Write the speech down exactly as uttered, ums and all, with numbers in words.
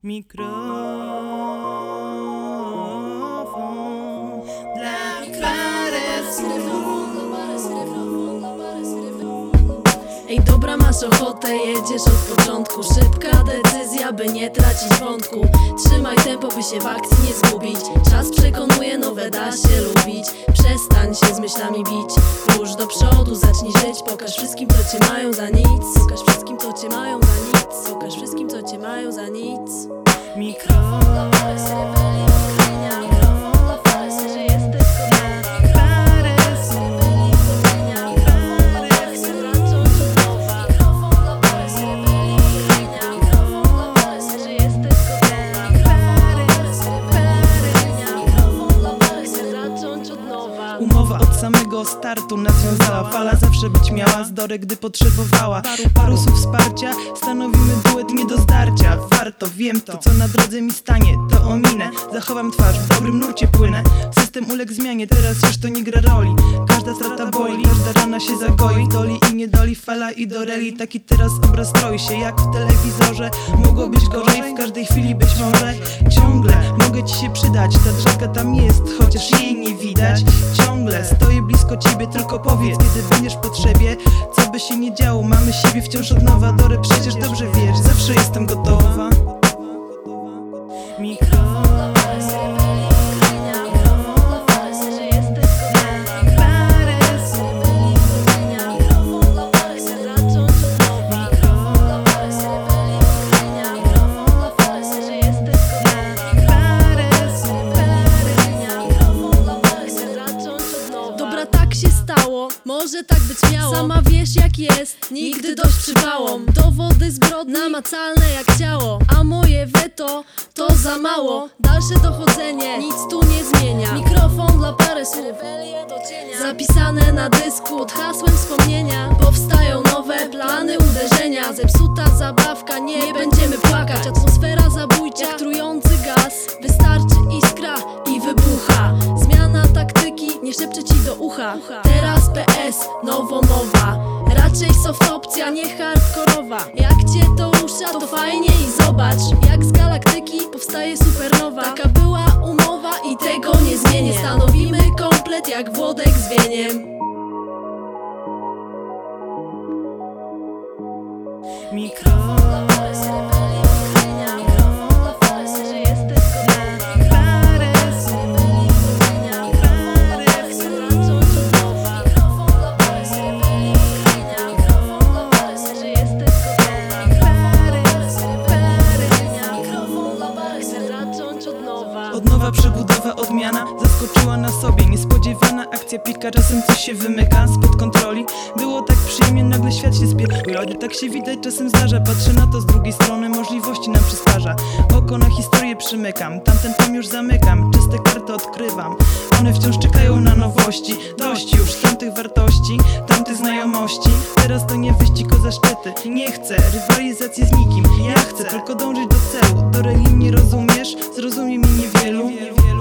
Mikrofon dla Paresu. Ej, dobra, masz ochotę, jedziesz od początku. Szybka decyzja, by nie tracić wątku. Trzymaj tempo, by się w akcji nie zgubić. Czas przekonuje, nowe da się lubić. Przestań się z myślami bić. Rusz do przodu, zacznij żyć. Pokaż wszystkim, co cię mają za nic. Pokaż wszystkim, co cię mają za nic. Pokaż wszystkim, co cię mają za nic. Mikrofon. Umowa od samego startu nawiązała. Fala zawsze być miała zdory, gdy potrzebowała Paru, paru słów wsparcia. Stanowimy duet nie do zdarcia. Warto, wiem to, co na drodze mi stanie, to ominę. Zachowam twarz, w dobrym nurcie płynę. System uległ zmianie, teraz już to nie gra roli. Każda strata boli, każda rana się zagoi. Doli i niedoli, fala i doreli. Taki teraz obraz stroi się jak w telewizorze. Mogło być gorzej, w każdej chwili być może. Ciągle mogę ci się przydać. Ta drzewka tam jest, chociaż jej nie widać. Ciągle stoję blisko ciebie, tylko powiedz, kiedy będziesz w potrzebie. Co by się nie działo, mamy siebie wciąż od nowa. Dory, przecież dobrze wiesz, zawsze jestem gotowa. Mikrofon. Może tak być miało, sama wiesz jak jest, nigdy dość przypałom. Dowody zbrodni namacalne jak ciało, a moje weto to za mało. Dalsze dochodzenie nic tu nie zmienia. Mikrofon dla Paresu, zapisane na dysku pod hasłem wspomnienia. Powstają nowe plany uderzenia. Zepsuta zabawka, nie będziemy płakać. Atmosfera zabójcza, jak trujący gaz. Wystarczy iskra i wybucha. Zmiana taktyki, nie szepcze ci do ucha. Teraz P S, nowomowa. Raczej soft opcja, nie hardkorowa. Jak cię to rusza, to fajnie i zobacz, jak z galaktyki powstaje supernowa. Taka była umowa i tego nie zmienię. Stanowimy komplet jak Włodek z Wieniem. Mikrofon. Od nowa przebudowa, odmiana zaskoczyła na sobie. Niespodziewana akcja pika, czasem coś się wymyka spod kontroli. Było tak przyjemnie, nagle świat się spierdolił. Tak się widać czasem zdarza, patrzę na to z drugiej strony, możliwości nam przysparza. Oko na historię przymykam, tamten tam już zamykam. Czyste karty odkrywam, one wciąż czekają na nowości. Dość już tamtych wartości, tamtych znajomości. Teraz to nie wyścig o zaszczyty. Nie chcę rywalizacji z nikim, ja chcę tylko dążyć do celu. Do religii nie rozumiesz, zrozumie mi niewielu.